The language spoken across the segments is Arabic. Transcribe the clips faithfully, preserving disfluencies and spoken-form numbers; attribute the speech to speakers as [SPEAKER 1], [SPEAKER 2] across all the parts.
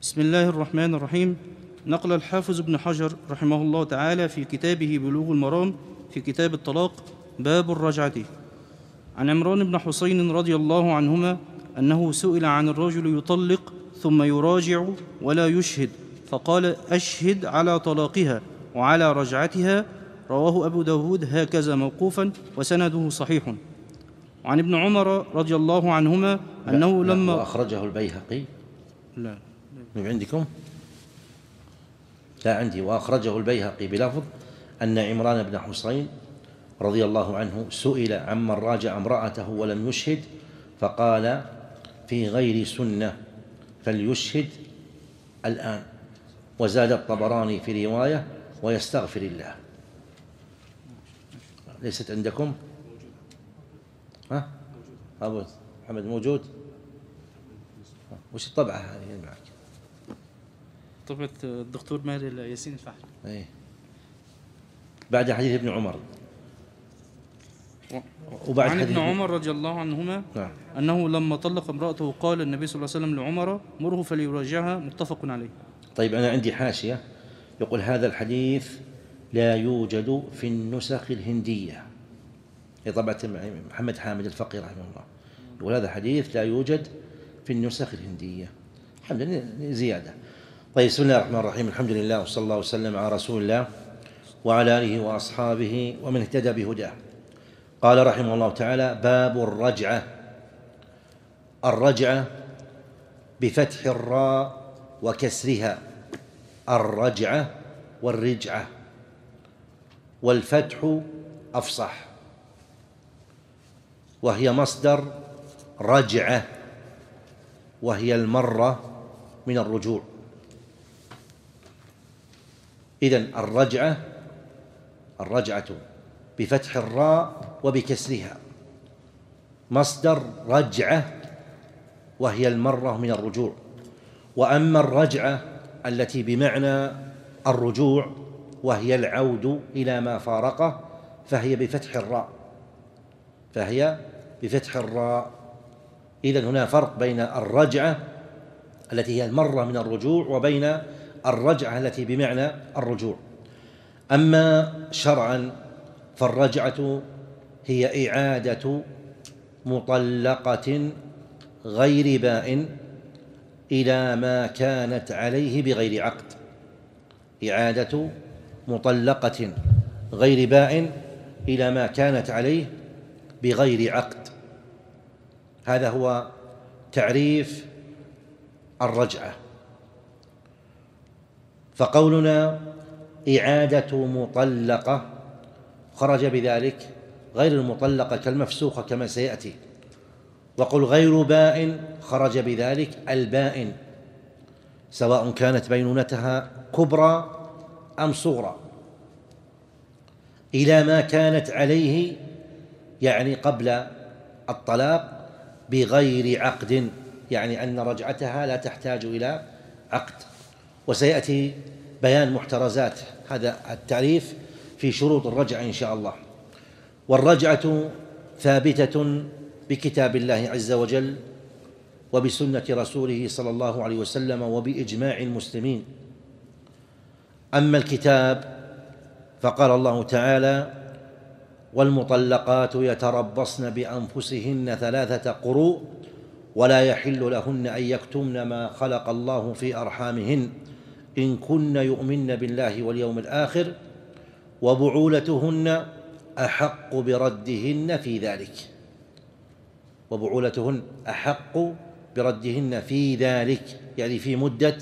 [SPEAKER 1] بسم الله الرحمن الرحيم. نقل الحافظ ابن حجر رحمه الله تعالى في كتابه بلوغ المرام في كتاب الطلاق باب الرجعة عن عمران بن حسين رضي الله عنهما أنه سئل عن الرجل يطلق ثم يراجع ولا يشهد فقال أشهد على طلاقها وعلى رجعتها. رواه أبو داود هكذا موقوفا وسنده صحيح. وعن ابن عمر رضي الله عنهما أنه
[SPEAKER 2] لا
[SPEAKER 1] لما
[SPEAKER 2] لا أخرجه البيهقي.
[SPEAKER 1] لا
[SPEAKER 2] من عندكم؟ لا عندي. وأخرجه البيهقي بلفظ أن عمران بن حسين رضي الله عنه سئل عمن راجع امرأته ولم يشهد فقال في غير سنة فليشهد الآن. وزاد الطبراني في رواية ويستغفر الله. ليست عندكم؟ ها؟ أبو محمد موجود؟ وش الطبعة هذه معك؟
[SPEAKER 1] طبعة الدكتور ماهر ياسين الفحل.
[SPEAKER 2] ايه بعد حديث ابن عمر.
[SPEAKER 1] وبعد عن ابن عمر رضي الله عنهما
[SPEAKER 2] نعم.
[SPEAKER 1] أنه لما طلق امرأته قال النبي صلى الله عليه وسلم لعمر مره فليراجعها، متفق عليه.
[SPEAKER 2] طيب أنا عندي حاشية يقول هذا الحديث لا يوجد في النسخ الهندية. هي طبعة محمد حامد الفقي رحمه الله يقول هذا حديث لا يوجد في النسخ الهندية. الحمد لله زيادة. طيب بسم الله الرحمن الرحيم. الحمد لله وصلى الله وسلم على رسول الله وعلى آله وأصحابه ومن اهتدى بهداه. قال رحمه الله تعالى باب الرجعة. الرجعة بفتح الراء وكسرها، الرجعة والرجعة، والفتح أفصح، وهي مصدر رجعة وهي المرة من الرجوع. إذن الرجعة الرجعة بفتح الراء وبكسرها مصدر رجعة وهي المرة من الرجوع. وأما الرجعة التي بمعنى الرجوع وهي العود إلى ما فارقه فهي بفتح الراء فهي بفتح الراء. إذن هنا فرق بين الرجعة التي هي المرة من الرجوع وبين الرجعة التي بمعنى الرجوع. أما شرعا فالرجعة هي إعادة مطلقة غير بائن إلى ما كانت عليه بغير عقد. إعادة مطلقة غير بائن إلى ما كانت عليه بغير عقد. هذا هو تعريف الرجعة. فقولنا إعادة مطلقة خرج بذلك غير المطلقة كالمفسوخة كما سيأتي. وقل غير بائن خرج بذلك البائن سواء كانت بينونتها كبرى أم صغرى إلى ما كانت عليه يعني قبل الطلاق بغير عقد، يعني أن رجعتها لا تحتاج إلى عقد. وسيأتي بيان محترزات هذا التعريف في شروط الرجعة إن شاء الله. والرجعة ثابتة بكتاب الله عز وجل وبسنة رسوله صلى الله عليه وسلم وبإجماع المسلمين. أما الكتاب فقال الله تعالى والمطلقات يتربصن بأنفسهن ثلاثة قروء ولا يحل لهن أن يكتمن ما خلق الله في أرحامهن إن كن يؤمن بالله واليوم الآخر وبعولتهن أحق بردهن في ذلك وبعولتهن أحق بردهن في ذلك يعني في مدة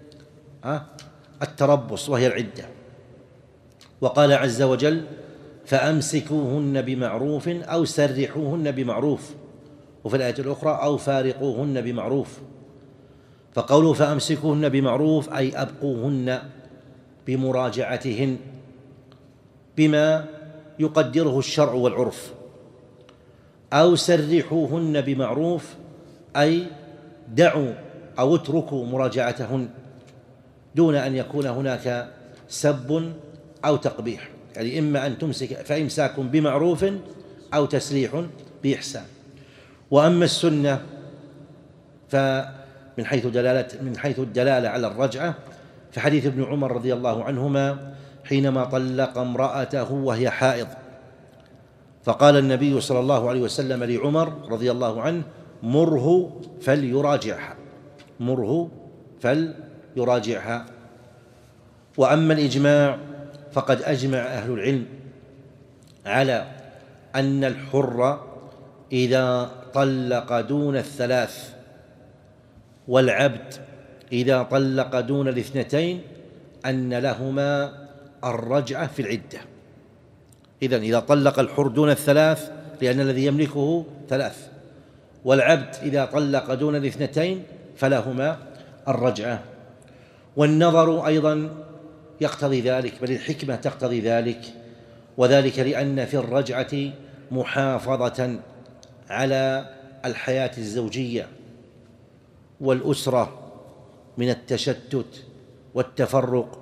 [SPEAKER 2] التربص وهي العدة. وقال عز وجل فأمسكوهن بمعروف أو سرحوهن بمعروف، وفي الآية الأخرى أو فارقوهن بمعروف. فقولوا فأمسكوهن بمعروف أي أبقوهن بمراجعتهن بما يقدره الشرع والعرف، أو سرحوهن بمعروف أي دعوا أو اتركوا مراجعتهن دون أن يكون هناك سب أو تقبيح، يعني إما أن تمسك فإمساك بمعروف أو تسريح بإحسان. وأما السنة ف من حيث دلالة من حيث الدلالة على الرجعة في حديث ابن عمر رضي الله عنهما حينما طلق امرأته وهي حائض، فقال النبي صلى الله عليه وسلم لعمر رضي الله عنه: مره فليراجعها، مره فليراجعها. وأما الإجماع فقد أجمع أهل العلم على أن الحر إذا طلق دون الثلاث والعبد إذا طلق دون الاثنتين أن لهما الرجعة في العدة. إذن إذا طلق الحر دون الثلاث لأن الذي يملكه ثلاث، والعبد إذا طلق دون الاثنتين فلهما الرجعة. والنظر أيضا يقتضي ذلك، بل الحكمة تقتضي ذلك، وذلك لأن في الرجعة محافظة على الحياة الزوجية والأسرة من التشتت والتفرق،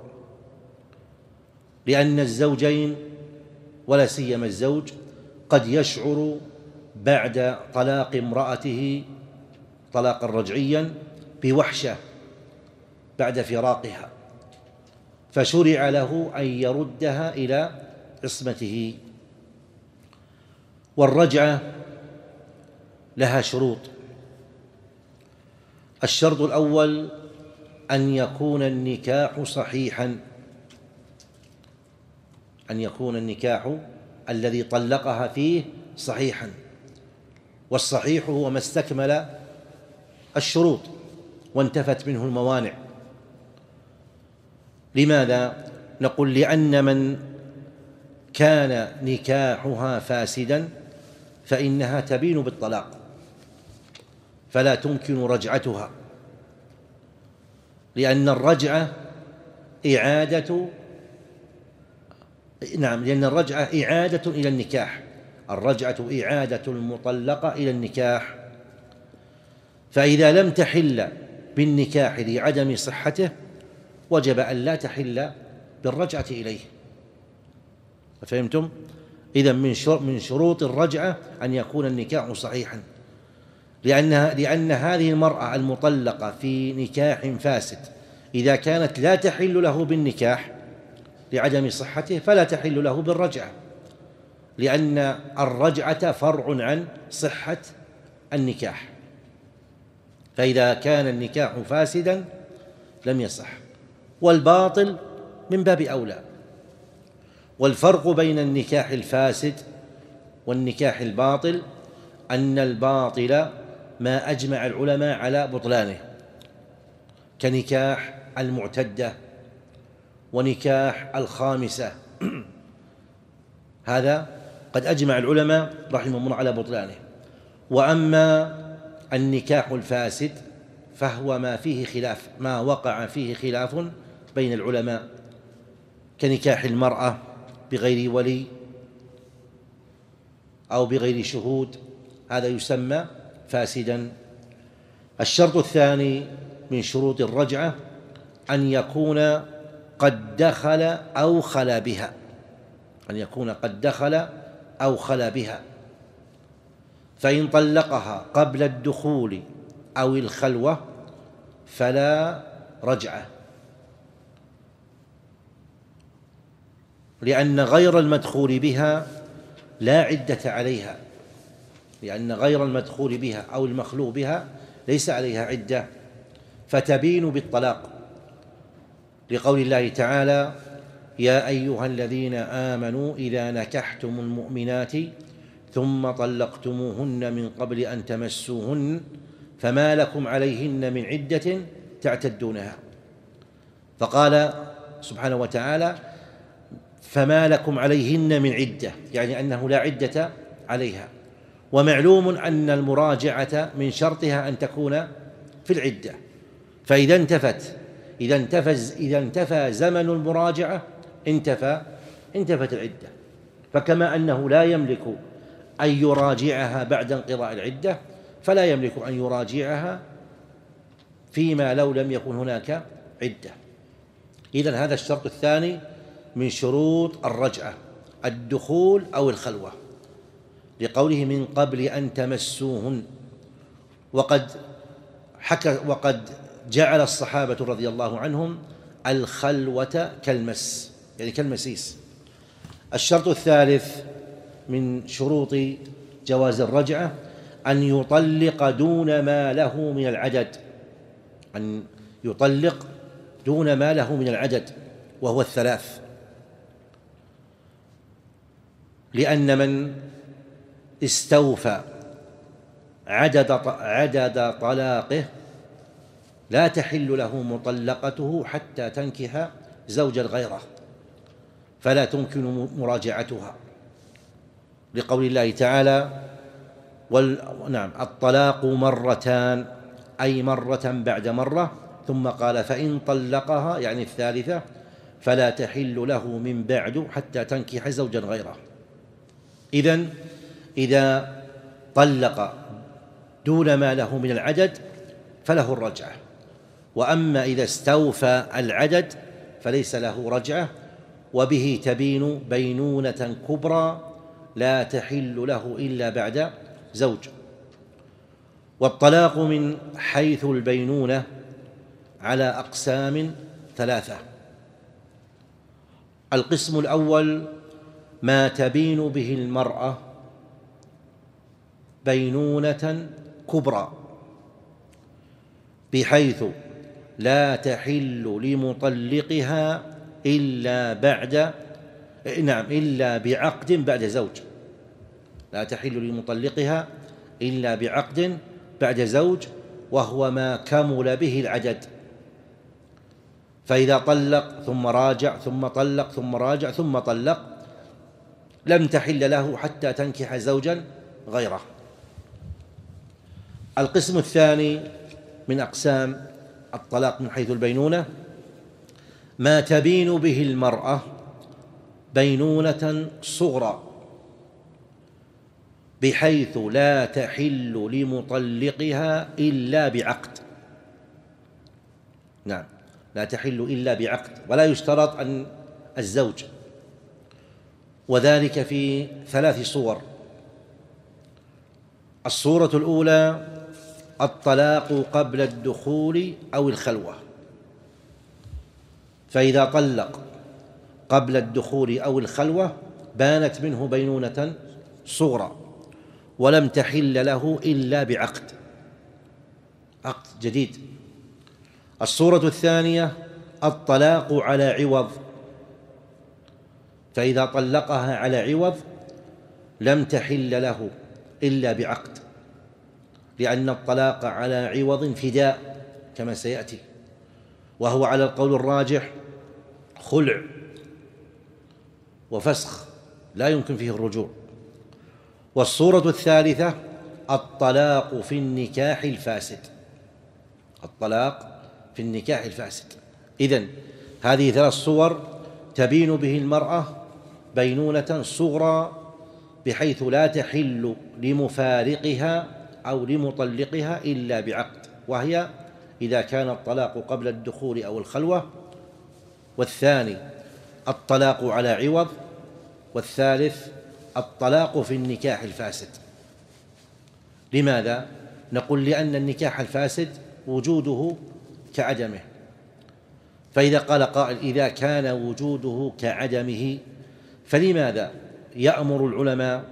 [SPEAKER 2] لأن الزوجين ولا سيما الزوج قد يشعر بعد طلاق امرأته طلاقا رجعيا بوحشة بعد فراقها، فشرع له أن يردها إلى عصمته. والرجعة لها شروط. الشرط الأول أن يكون النكاح صحيحا، أن يكون النكاح الذي طلقها فيه صحيحا، والصحيح هو ما استكمل الشروط وانتفت منه الموانع. لماذا؟ نقول لأن من كان نكاحها فاسدا فإنها تبين بالطلاق فلا تمكن رجعتها، لأن الرجعة إعادة نعم لأن الرجعة إعادة إلى النكاح، الرجعة إعادة المطلقة إلى النكاح، فإذا لم تحل بالنكاح لعدم صحته وجب أن لا تحل بالرجعة إليه. فهمتم؟ إذن من شروط الرجعة أن يكون النكاح صحيحا، لأنها لأن هذه المرأة المطلقة في نكاح فاسد إذا كانت لا تحل له بالنكاح لعدم صحته فلا تحل له بالرجعة، لأن الرجعة فرع عن صحة النكاح، فإذا كان النكاح فاسدا لم يصح، والباطل من باب أولى. والفرق بين النكاح الفاسد والنكاح الباطل أن الباطل ما أجمع العلماء على بطلانه، كنكاح المعتدة ونكاح الخامسة، هذا قد أجمع العلماء رحمهم الله على بطلانه. وأما النكاح الفاسد فهو ما فيه خلاف، ما وقع فيه خلاف بين العلماء، كنكاح المرأة بغير ولي أو بغير شهود، هذا يسمى فاسدا. الشرط الثاني من شروط الرجعة أن يكون قد دخل أو خلا بها، أن يكون قد دخل أو خلا بها، فإن طلقها قبل الدخول أو الخلوة فلا رجعة، لأن غير المدخول بها لا عدة عليها، لأن غير المدخول بها أو المخلوق بها ليس عليها عدة، فتبين بالطلاق، لقول الله تعالى: يا أيها الذين آمنوا إذا نكحتم المؤمنات ثم طلقتموهن من قبل أن تمسوهن فما لكم عليهن من عدة تعتدونها. فقال سبحانه وتعالى: فما لكم عليهن من عدة، يعني أنه لا عدة عليها. ومعلوم أن المراجعة من شرطها أن تكون في العدة، فإذا انتفت إذا انتفى إذا انتفى زمن المراجعة انتفى انتفت العدة. فكما أنه لا يملك أن يراجعها بعد انقضاء العدة فلا يملك أن يراجعها فيما لو لم يكن هناك عدة. إذن هذا الشرط الثاني من شروط الرجعة، الدخول أو الخلوة، لقوله من قبل أن تمسوهن. وقد حكى وقد جعل الصحابة رضي الله عنهم الخلوة كالمس، يعني كالمسيس. الشرط الثالث من شروط جواز الرجعة أن يطلق دون ما له من العدد، أن يطلق دون ما له من العدد وهو الثلاث، لأن من استوفى عدد عدد طلاقه لا تحل له مطلقته حتى تنكح زوجا غيره، فلا تمكن مراجعتها، لقول الله تعالى: وال... نعم الطلاق مرتان، أي مرة بعد مرة، ثم قال: فإن طلقها، يعني الثالثة، فلا تحل له من بعد حتى تنكح زوجا غيره. إذن إذا طلق دون ما له من العدد فله الرجعة، وأما إذا استوفى العدد فليس له رجعة، وبه تبين بينونة كبرى لا تحل له إلا بعد زوج. والطلاق من حيث البينونة على أقسام ثلاثة. القسم الأول ما تبين به المرأة بينونة كبرى بحيث لا تحل لمطلقها إلا بعد نعم إلا بعقد بعد زوج، لا تحل لمطلقها إلا بعقد بعد زوج، وهو ما كمل به العدد. فإذا طلق ثم راجع ثم طلق ثم راجع ثم طلق لم تحل له حتى تنكح زوجا غيره. القسم الثاني من أقسام الطلاق من حيث البينونة ما تبين به المرأة بينونة صغرى بحيث لا تحل لمطلقها إلا بعقد، نعم لا تحل إلا بعقد، ولا يشترط أن الزوج، وذلك في ثلاث صور. الصورة الأولى الطلاق قبل الدخول أو الخلوة، فإذا طلق قبل الدخول أو الخلوة بانت منه بينونة صغرى ولم تحل له إلا بعقد، عقد جديد. الصورة الثانية الطلاق على عوض، فإذا طلقها على عوض لم تحل له إلا بعقد، لأن الطلاق على عوض فداء كما سيأتي، وهو على القول الراجح خلع وفسخ لا يمكن فيه الرجوع. والصورة الثالثة الطلاق في النكاح الفاسد، الطلاق في النكاح الفاسد. إذن هذه ثلاث صور تبين به المرأة بينونة صغرى بحيث لا تحل لمفارقها أو لمطلقها إلا بعقد، وهي إذا كان الطلاق قبل الدخول أو الخلوة، والثاني الطلاق على عوض، والثالث الطلاق في النكاح الفاسد. لماذا؟ نقول لأن النكاح الفاسد وجوده كعدمه، فإذا قال قائل إذا كان وجوده كعدمه فلماذا يأمر العلماء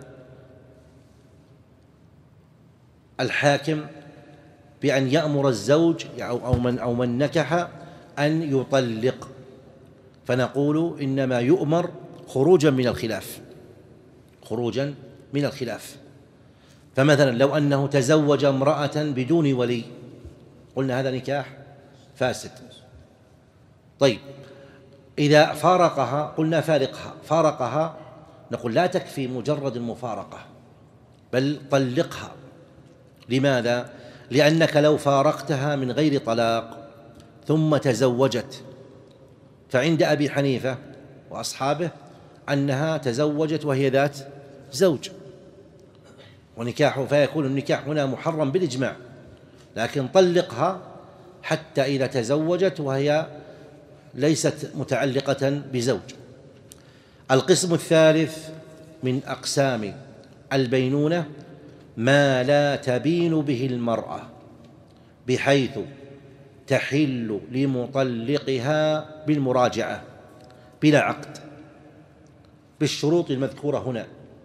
[SPEAKER 2] الحاكم بأن يأمر الزوج أو من أو من نكح أن يطلق؟ فنقول إنما يؤمر خروجا من الخلاف، خروجا من الخلاف. فمثلا لو أنه تزوج امرأة بدون ولي قلنا هذا نكاح فاسد. طيب إذا فارقها قلنا فارقها، فارقها نقول لا تكفي مجرد المفارقة بل طلقها. لماذا؟ لأنك لو فارقتها من غير طلاق ثم تزوجت فعند أبي حنيفة وأصحابه أنها تزوجت وهي ذات زوج ونكاحه، فيكون النكاح هنا محرم بالإجماع، لكن طلقها حتى إذا تزوجت وهي ليست متعلقة بزوج. القسم الثالث من أقسام البينونة ما لا تبين به المرأة بحيث تحل لمطلقها بالمراجعة بلا عقد بالشروط المذكورة هنا،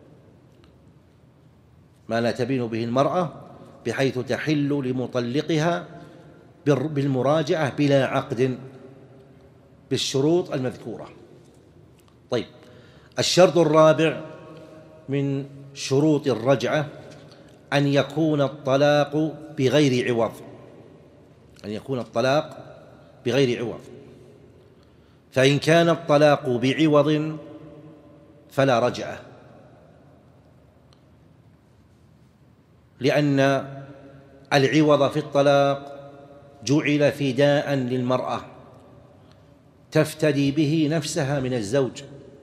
[SPEAKER 2] ما لا تبين به المرأة بحيث تحل لمطلقها بالمراجعة بلا عقد بالشروط المذكورة. طيب، الشرط الرابع من شروط الرجعة أن يكون الطلاق بغير عوض، أن يكون الطلاق بغير عوض. فإن كان الطلاق بعوض فلا رجعة، لأن العوض في الطلاق جعل فداء للمرأة تفتدي به نفسها من الزوج،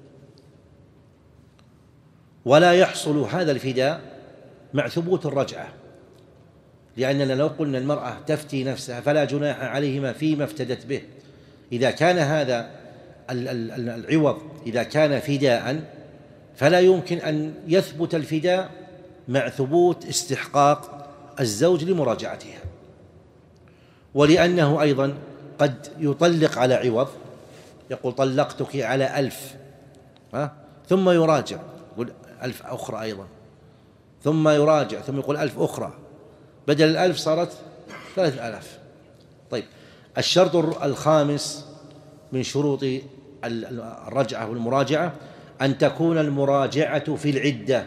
[SPEAKER 2] ولا يحصل هذا الفداء مع ثبوت الرجعة، لأننا لو قلنا المرأة تفتي نفسها فلا جناح عليهما فيما افتدت به. إذا كان هذا العوض إذا كان فداء فلا يمكن أن يثبت الفداء مع ثبوت استحقاق الزوج لمراجعتها، ولأنه أيضا قد يطلق على عوض، يقول طلقتك على ألف، ها؟ ثم يراجع يقول ألف أخرى أيضا، ثم يراجع ثم يقول ألف أخرى، بدل الألف صارت ثلاث آلاف. طيب، الشرط الخامس من شروط الرجعة والمراجعة أن تكون المراجعة في العدة،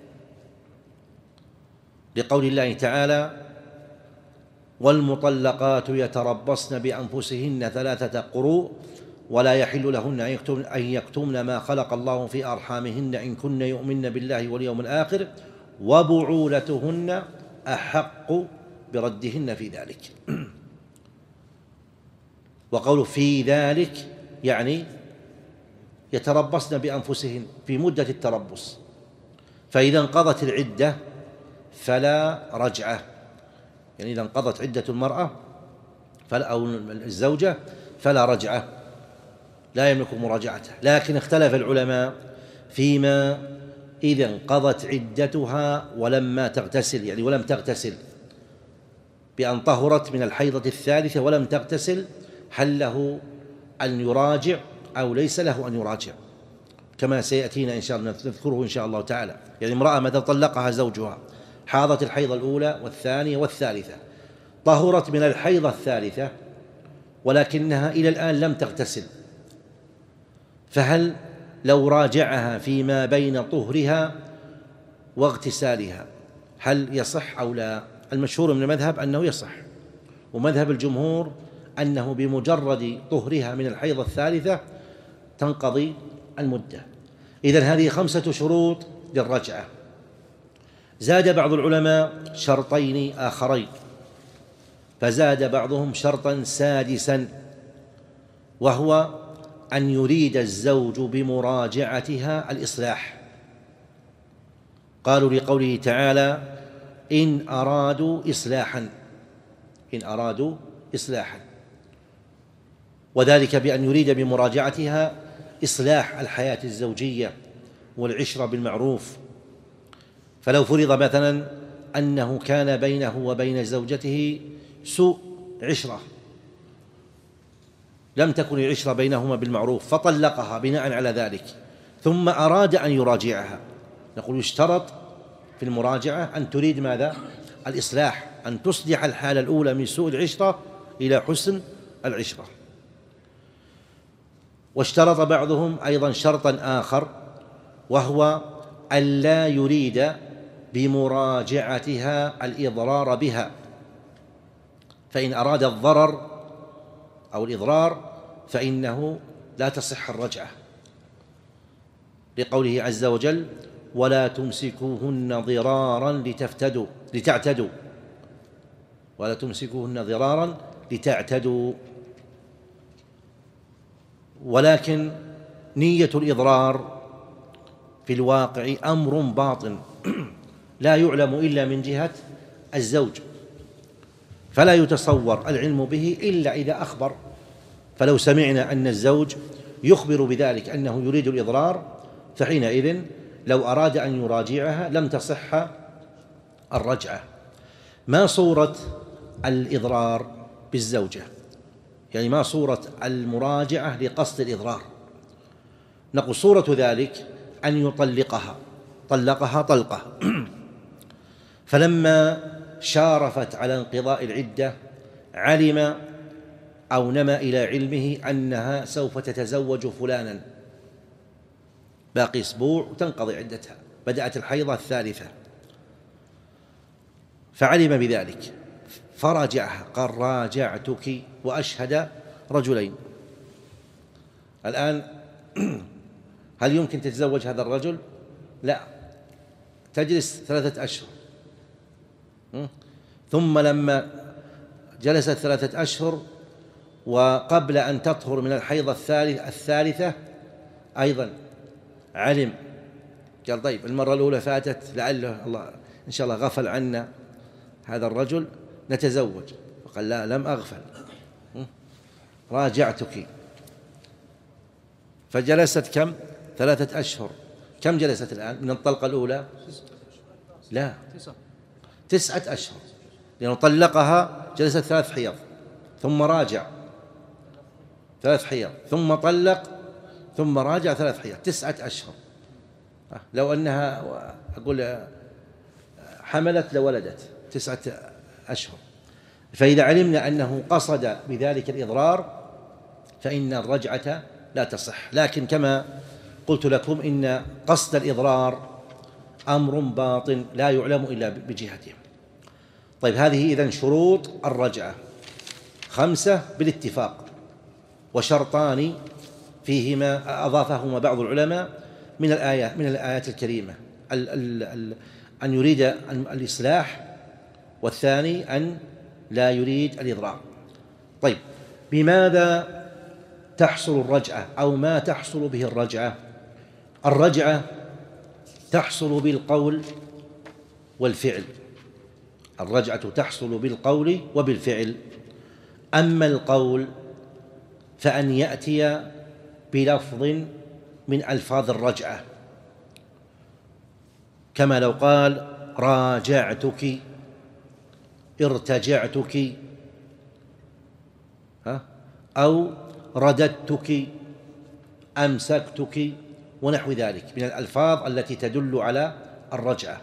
[SPEAKER 2] لقول الله تعالى: والمطلقات يتربصن بأنفسهن ثلاثة قروء ولا يحل لهن أن يكتمن ما خلق الله في أرحامهن إن كن يؤمن بالله واليوم الآخر وبعولتهن أحق بردهن في ذلك. وقول في ذلك يعني يتربصن بأنفسهن في مدة التربص، فإذا انقضت العدة فلا رجعة، يعني إذا انقضت عدة المرأة أو الزوجة فلا رجعة، لا يملك مراجعتها. لكن اختلف العلماء فيما إذا انقضت عدتها ولما تغتسل، يعني ولم تغتسل، بأن طهرت من الحيضة الثالثة ولم تغتسل، هل له أن يراجع أو ليس له أن يراجع؟ كما سيأتينا إن شاء الله نذكره إن شاء الله تعالى. يعني امرأة متى طلقها زوجها حاضت الحيضة الأولى والثانية والثالثة، طهرت من الحيضة الثالثة ولكنها إلى الآن لم تغتسل، فهل لو راجعها فيما بين طهرها واغتسالها هل يصح أو لا؟ المشهور من المذهب أنه يصح، ومذهب الجمهور أنه بمجرد طهرها من الحيضة الثالثة تنقضي المدة. إذن هذه خمسة شروط للرجعة. زاد بعض العلماء شرطين آخرين، فزاد بعضهم شرطا سادسا، وهو أن يريد الزوج بمراجعتها الإصلاح. قالوا لقوله تعالى: إن أرادوا إصلاحا، إن أرادوا إصلاحا، وذلك بأن يريد بمراجعتها إصلاح الحياة الزوجية والعشرة بالمعروف. فلو فرض مثلا أنه كان بينه وبين زوجته سوء عشرة، لم تكن العشرة بينهما بالمعروف، فطلقها بناء على ذلك، ثم أراد أن يراجعها، نقول يشترط في المراجعة أن تريد ماذا؟ الإصلاح، أن تصلح الحالة الأولى من سوء العشرة إلى حسن العشرة. واشترط بعضهم أيضا شرطا آخر، وهو ألا يريد بمراجعتها الإضرار بها، فإن أراد الضرر أو الإضرار فإنه لا تصح الرجعة، لقوله عز وجل: ولا تمسكوهن ضرارا لتفتدوا لتعتدوا ولا تمسكوهن ضرارا لتعتدوا. ولكن نية الإضرار في الواقع أمر باطن لا يعلم إلا من جهة الزوج، فلا يتصور العلم به إلا إذا أخبر. فلو سمعنا أن الزوج يخبر بذلك أنه يريد الإضرار، فحينئذ لو أراد أن يراجعها لم تصح الرجعة. ما صورة الإضرار بالزوجة، يعني ما صورة المراجعة لقصد الإضرار؟ نقول صورة ذلك أن يطلقها طلقها طلقة فلما شارفت على انقضاء العدة علم أو نما إلى علمه أنها سوف تتزوج فلانا، باقي أسبوع وتنقضي عدتها، بدأت الحيضة الثالثة، فعلم بذلك فرجعها، قال راجعتك وأشهد رجلين. الآن هل يمكن تتزوج هذا الرجل؟ لا، تجلس ثلاثة أشهر، ثم لما جلست ثلاثة أشهر وقبل أن تطهر من الحيضة الثالثة أيضا علم، قال طيب المرة الأولى فاتت، لعله الله إن شاء الله غفل عنا هذا الرجل نتزوج، فقال لا لم أغفل، راجعتك، فجلست كم؟ ثلاثة أشهر. كم جلست الآن من الطلقة الأولى؟ لا، تسعة أشهر، لأنه طلقها جلست ثلاث حيض ثم راجع ثلاث حيض ثم طلق ثم راجع ثلاث حيض، تسعة أشهر. لو أنها أقول حملت لولدت تسعة أشهر. فإذا علمنا أنه قصد بذلك الإضرار فإن الرجعة لا تصح، لكن كما قلت لكم إن قصد الإضرار أمر باطن لا يعلم إلا بجهته. طيب، هذه إذن شروط الرجعة خمسة بالاتفاق، وشرطان فيهما أضافهما بعض العلماء من الآيات من الآيات الكريمة، ال ال ال أن يريد الإصلاح، والثاني أن لا يريد الإضرار. طيب، بماذا تحصل الرجعة أو ما تحصل به الرجعة؟ الرجعة تحصل بالقول والفعل، الرجعة تحصل بالقول وبالفعل. أما القول فأن يأتي بلفظ من ألفاظ الرجعة، كما لو قال راجعتك، ارتجعتك، أو رددتك، أمسكتك، ونحو ذلك من الألفاظ التي تدل على الرجعة.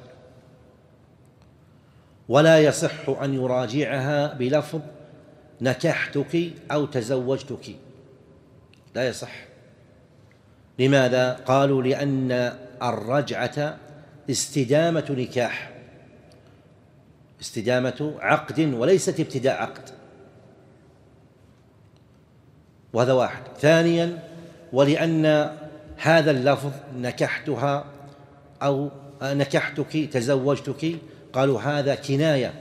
[SPEAKER 2] ولا يصح أن يراجعها بلفظ نكحتك أو تزوجتك، لا يصح. لماذا؟ قالوا لأن الرجعة استدامة نكاح، استدامة عقد وليست ابتداء عقد، وهذا واحد. ثانيا، ولأن هذا اللفظ نكحتها أو نكحتك تزوجتك قالوا هذا كناية،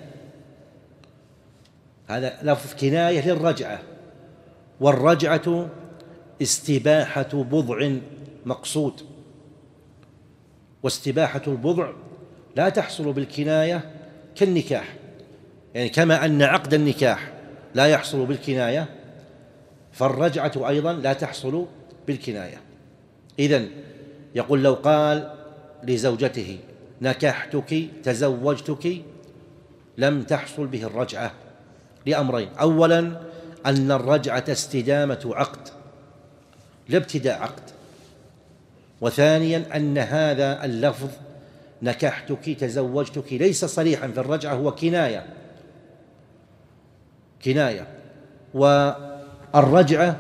[SPEAKER 2] هذا لفظ كناية للرجعة، والرجعة استباحة بضع مقصود، واستباحة البضع لا تحصل بالكناية كالنكاح، يعني كما أن عقد النكاح لا يحصل بالكناية فالرجعة أيضا لا تحصل بالكناية. إذن يقول لو قال لزوجته نكحتك تزوجتك لم تحصل به الرجعة لأمرين: أولا أن الرجعة استدامة عقد لا ابتداء عقد، وثانيا أن هذا اللفظ نكحتك تزوجتك ليس صريحا في الرجعة، هو كناية كناية والرجعة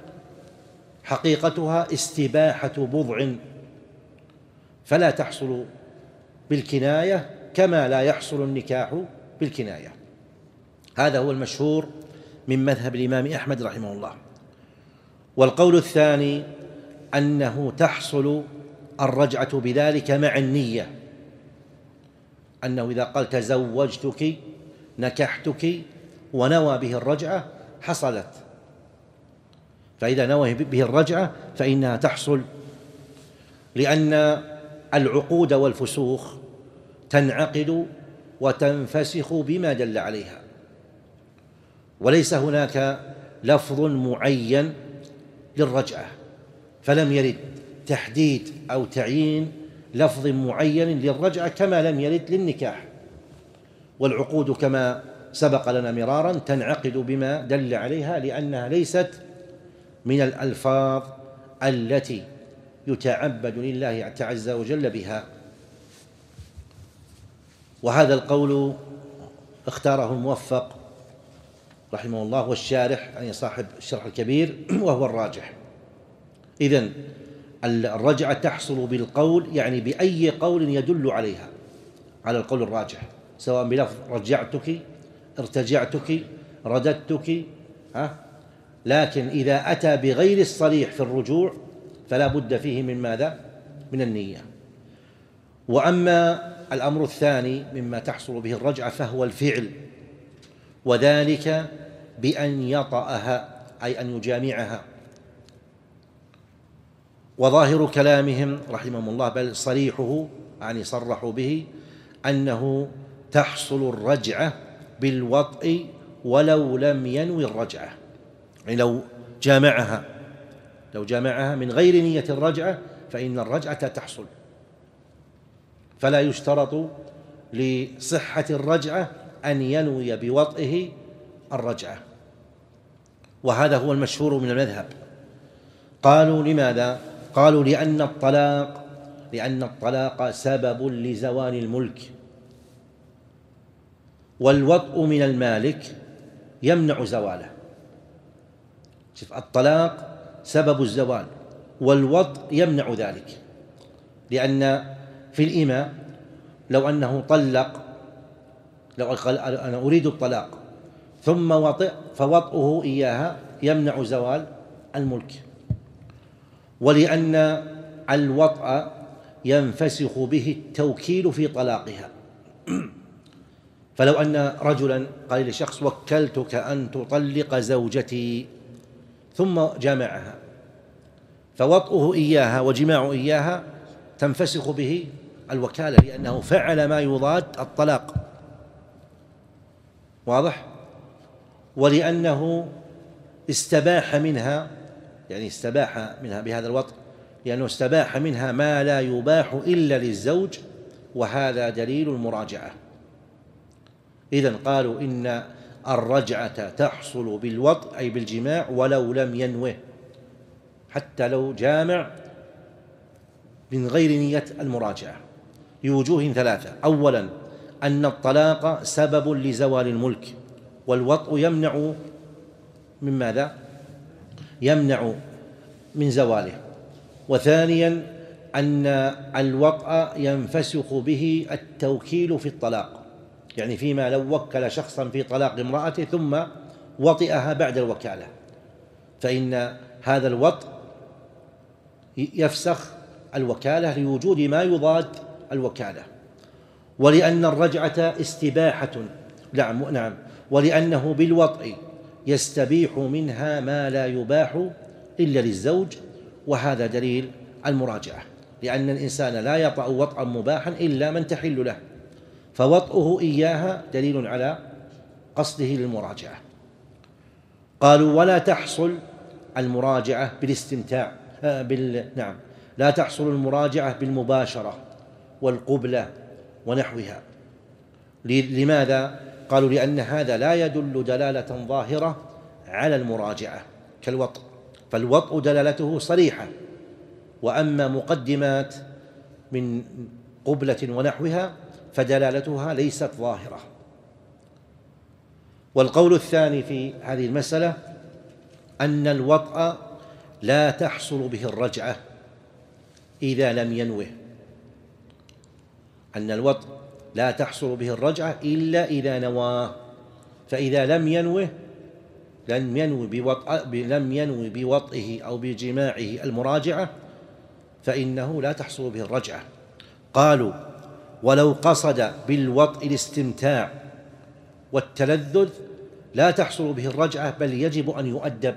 [SPEAKER 2] حقيقتها استباحة بضع، فلا تحصل بالكناية كما لا يحصل النكاح بالكناية. هذا هو المشهور من مذهب الإمام أحمد رحمه الله. والقول الثاني أنه تحصل الرجعة بذلك مع النية، أنه إذا قال تزوجتك نكحتك ونوى به الرجعة حصلت، فإذا نوى به الرجعة فإنها تحصل، لأن العقود والفسوخ تنعقد وتنفسخ بما دل عليها، وليس هناك لفظ معين للرجعة، فلم يرد تحديد أو تعيين لفظ معين للرجعة كما لم يرد للنكاح. والعقود كما سبق لنا مرارا تنعقد بما دل عليها، لأنها ليست من الألفاظ التي يتعبد لله عز وجل بها. وهذا القول اختاره الموفق رحمه الله والشارح، يعني صاحب الشرح الكبير، وهو الراجح. إذن الرجعة تحصل بالقول، يعني بأي قول يدل عليها، على القول الراجح، سواء بلفظ رجعتك، ارتجعتك، رددتك، ها؟ لكن إذا أتى بغير الصريح في الرجوع فلا بد فيه من ماذا؟ من النية. وأما الأمر الثاني مما تحصل به الرجعة فهو الفعل، وذلك بأن يطأها، أي أن يجامعها. وظاهر كلامهم رحمهم الله، بل صريحه، يعني صرحوا به، أنه تحصل الرجعة بالوطء ولو لم ينوي الرجعة، يعني لو جامعها لو جامعها من غير نية الرجعة فإن الرجعة تحصل، فلا يشترط لصحة الرجعة أن ينوي بوطئه الرجعة. وهذا هو المشهور من المذهب. قالوا لماذا؟ قالوا لأن الطلاق لأن الطلاق سبب لزوال الملك، والوطء من المالك يمنع زواله. شوف، الطلاق سبب الزوال والوطء يمنع ذلك، لأن في الإماء لو أنه طلق، لو قال أنا أريد الطلاق ثم وطئ، فوطئه إياها يمنع زوال الملك. ولأن الوطء ينفسخ به التوكيل في طلاقها. فلو أن رجلا قال لشخص وكلتك أن تطلق زوجتي، ثم جامعها، فوطئه إياها وجماع إياها تنفسخ به الوكالة، لأنه فعل ما يضاد الطلاق. واضح؟ ولأنه استباح منها، يعني استباح منها بهذا الوطء، لأنه استباح منها ما لا يباح إلا للزوج، وهذا دليل المراجعة. إذن قالوا إن الرجعة تحصل بالوطء، أي بالجماع، ولو لم ينوه، حتى لو جامع من غير نية المراجعة، لوجوه ثلاثة. أولا، أن الطلاق سبب لزوال الملك، والوطء يمنع من ماذا؟ يمنع من زواله. وثانيا، أن الوطء ينفسخ به التوكيل في الطلاق، يعني فيما لو وكل شخصا في طلاق امرأته ثم وطئها بعد الوكالة، فإن هذا الوطء يفسخ الوكالة لوجود ما يضاد الوكالة. ولأن الرجعة استباحة، نعم نعم ولأنه بالوطء يستبيح منها ما لا يباح إلا للزوج، وهذا دليل المراجعة، لأن الإنسان لا يطأ وطئا مباحا إلا من تحل له، فوطئه إياها دليل على قصده للمراجعة. قالوا ولا تحصل المراجعة بالاستمتاع بال... نعم لا تحصل المراجعة بالمباشرة والقبلة ونحوها. لماذا؟ قالوا لأن هذا لا يدل دلالة ظاهرة على المراجعة كالوطء، فالوطء دلالته صريحة، وأما مقدمات من قبلة ونحوها فدلالتها ليست ظاهرة. والقول الثاني في هذه المسألة أن الوطء لا تحصل به الرجعة إذا لم ينوه، أن الوطء لا تحصل به الرجعة إلا إذا نواه، فإذا لم ينوه لم ينوي بوطء لم ينوي بوطئه أو بجماعه المراجعة فإنه لا تحصل به الرجعة. قالوا ولو قصد بالوطء الاستمتاع والتلذذ لا تحصل به الرجعة، بل يجب أن يؤدب،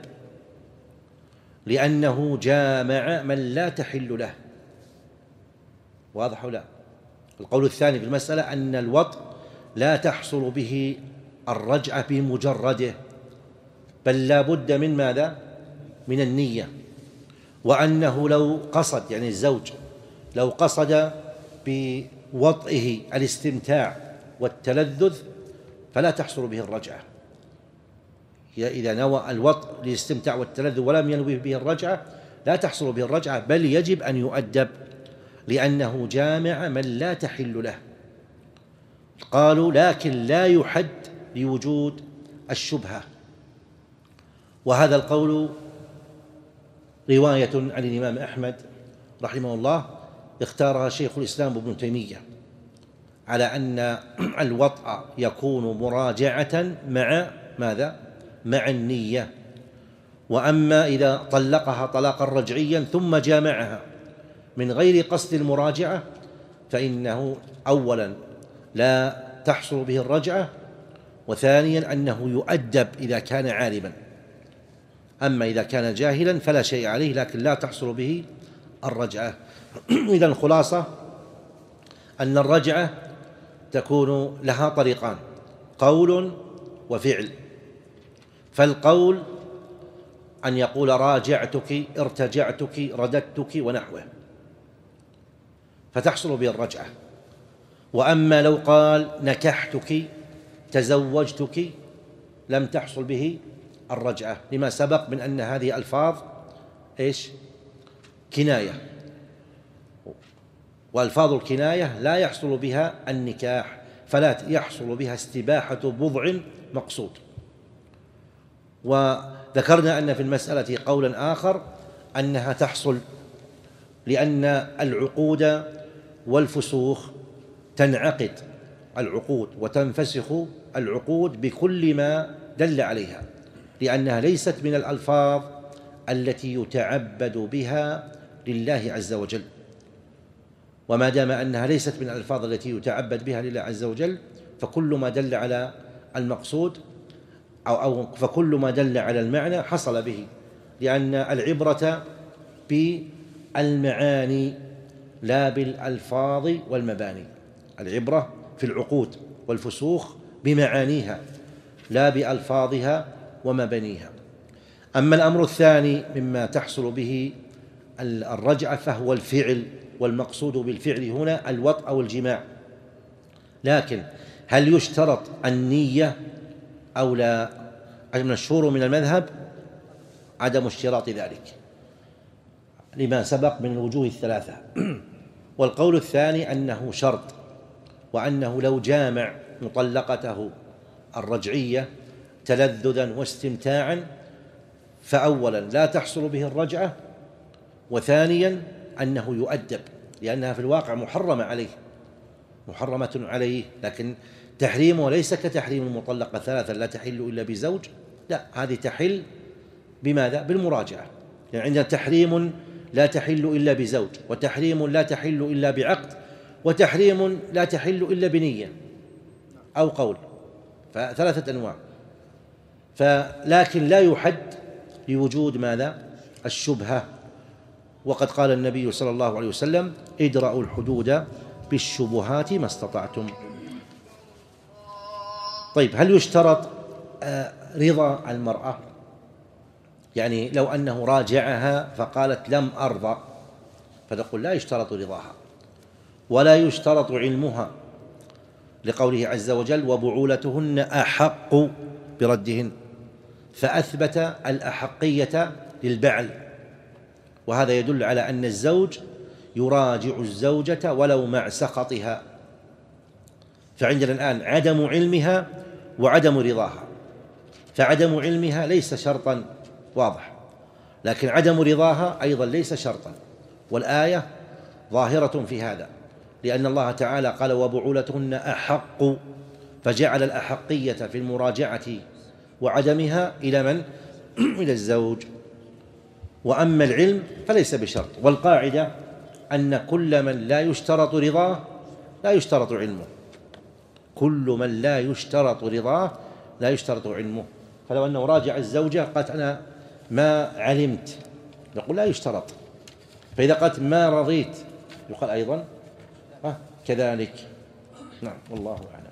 [SPEAKER 2] لأنه جامع من لا تحل له. واضح ولا؟ القول الثاني في المسألة أن الوطء لا تحصل به الرجعة بمجرده، بل لا بد من ماذا؟ من النية. وأنه لو قصد، يعني الزوج لو قصد بوطئه الاستمتاع والتلذذ فلا تحصل به الرجعة. إذا نوى الوطء للاستمتاع والتلذذ ولم ينوي به الرجعة لا تحصل به الرجعة، بل يجب أن يؤدب لأنه جامع من لا تحل له. قالوا لكن لا يحد لوجود الشبهة، وهذا القول رواية عن الإمام أحمد رحمه الله اختارها شيخ الإسلام ابن تيمية على أن الوطء يكون مراجعة مع ماذا؟ مع النية. وأما إذا طلقها طلاقا رجعيا ثم جامعها من غير قصد المراجعة فإنه أولا لا تحصل به الرجعة، وثانيا أنه يؤدب إذا كان عالما. أما إذا كان جاهلا فلا شيء عليه لكن لا تحصل به الرجعة. إذن الخلاصة أن الرجعة تكون لها طريقان، قول وفعل. فالقول أن يقول راجعتك، ارتجعتك، رددتك ونحوه، فتحصل به الرجعة. وأما لو قال نكحتك، تزوجتك، لم تحصل به الرجعة، لما سبق من أن هذه ألفاظ إيش؟ كناية، وألفاظ الكناية لا يحصل بها النكاح، فلا يحصل بها استباحة بضع مقصود. وذكرنا أن في المسألة قولا آخر أنها تحصل لأن العقود والفسوخ تنعقد العقود وتنفسخ العقود بكل ما دل عليها، لأنها ليست من الألفاظ التي يتعبد بها لله عز وجل. وما دام أنها ليست من الألفاظ التي يتعبد بها لله عز وجل فكل ما دل على المقصود أو, أو فكل ما دل على المعنى حصل به، لأن العبرة بالمعاني لا بالألفاظ والمباني. العبرة في العقود والفسوخ بمعانيها لا بألفاظها ومبانيها. أما الأمر الثاني مما تحصل به الرجعة فهو الفعل، والمقصود بالفعل هنا الوطء أو الجماع. لكن هل يشترط النية أو لا؟ المشهور من المذهب عدم اشتراط ذلك لما سبق من الوجوه الثلاثة. والقول الثاني أنه شرط، وأنه لو جامع مطلقته الرجعية تلذذا واستمتاعا فأولا لا تحصل به الرجعة، وثانيا أنه يؤدب لأنها في الواقع محرمة عليه محرمة عليه لكن تحريمه ليس كتحريم المطلقة ثلاثا لا تحل إلا بزوج، لا، هذه تحل بماذا؟ بالمراجعة. يعني عندنا تحريم لا تحل إلا بزوج، وتحريم لا تحل إلا بعقد، وتحريم لا تحل إلا بنية أو قول، فثلاثة أنواع. فلكن لا يحد لوجود ماذا؟ الشبهة. وقد قال النبي صلى الله عليه وسلم ادرأوا الحدود بالشبهات ما استطعتم. طيب، هل يشترط رضا المرأة؟ يعني لو أنه راجعها فقالت لم أرضى فتقول لا يشترط رضاها، ولا يشترط علمها، لقوله عز وجل وبعولتهن أحق بردهن، فأثبت الأحقية للبعل، وهذا يدل على أن الزوج يراجع الزوجة ولو مع سخطها. فعندنا الآن عدم علمها وعدم رضاها، فعدم علمها ليس شرطا واضح، لكن عدم رضاها أيضا ليس شرطا، والآية ظاهرة في هذا، لأن الله تعالى قال وبعولتهن أحق، فجعل الأحقية في المراجعة وعدمها إلى من؟ إلى الزوج. وأما العلم فليس بشرط، والقاعدة أن كل من لا يشترط رضاه لا يشترط علمه، كل من لا يشترط رضاه لا يشترط علمه. فلو أنه راجع الزوجة قالت أنا ما علمت نقول لا يشترط، فإذا قالت ما رضيت يقال أيضا كذلك. نعم، والله أعلم.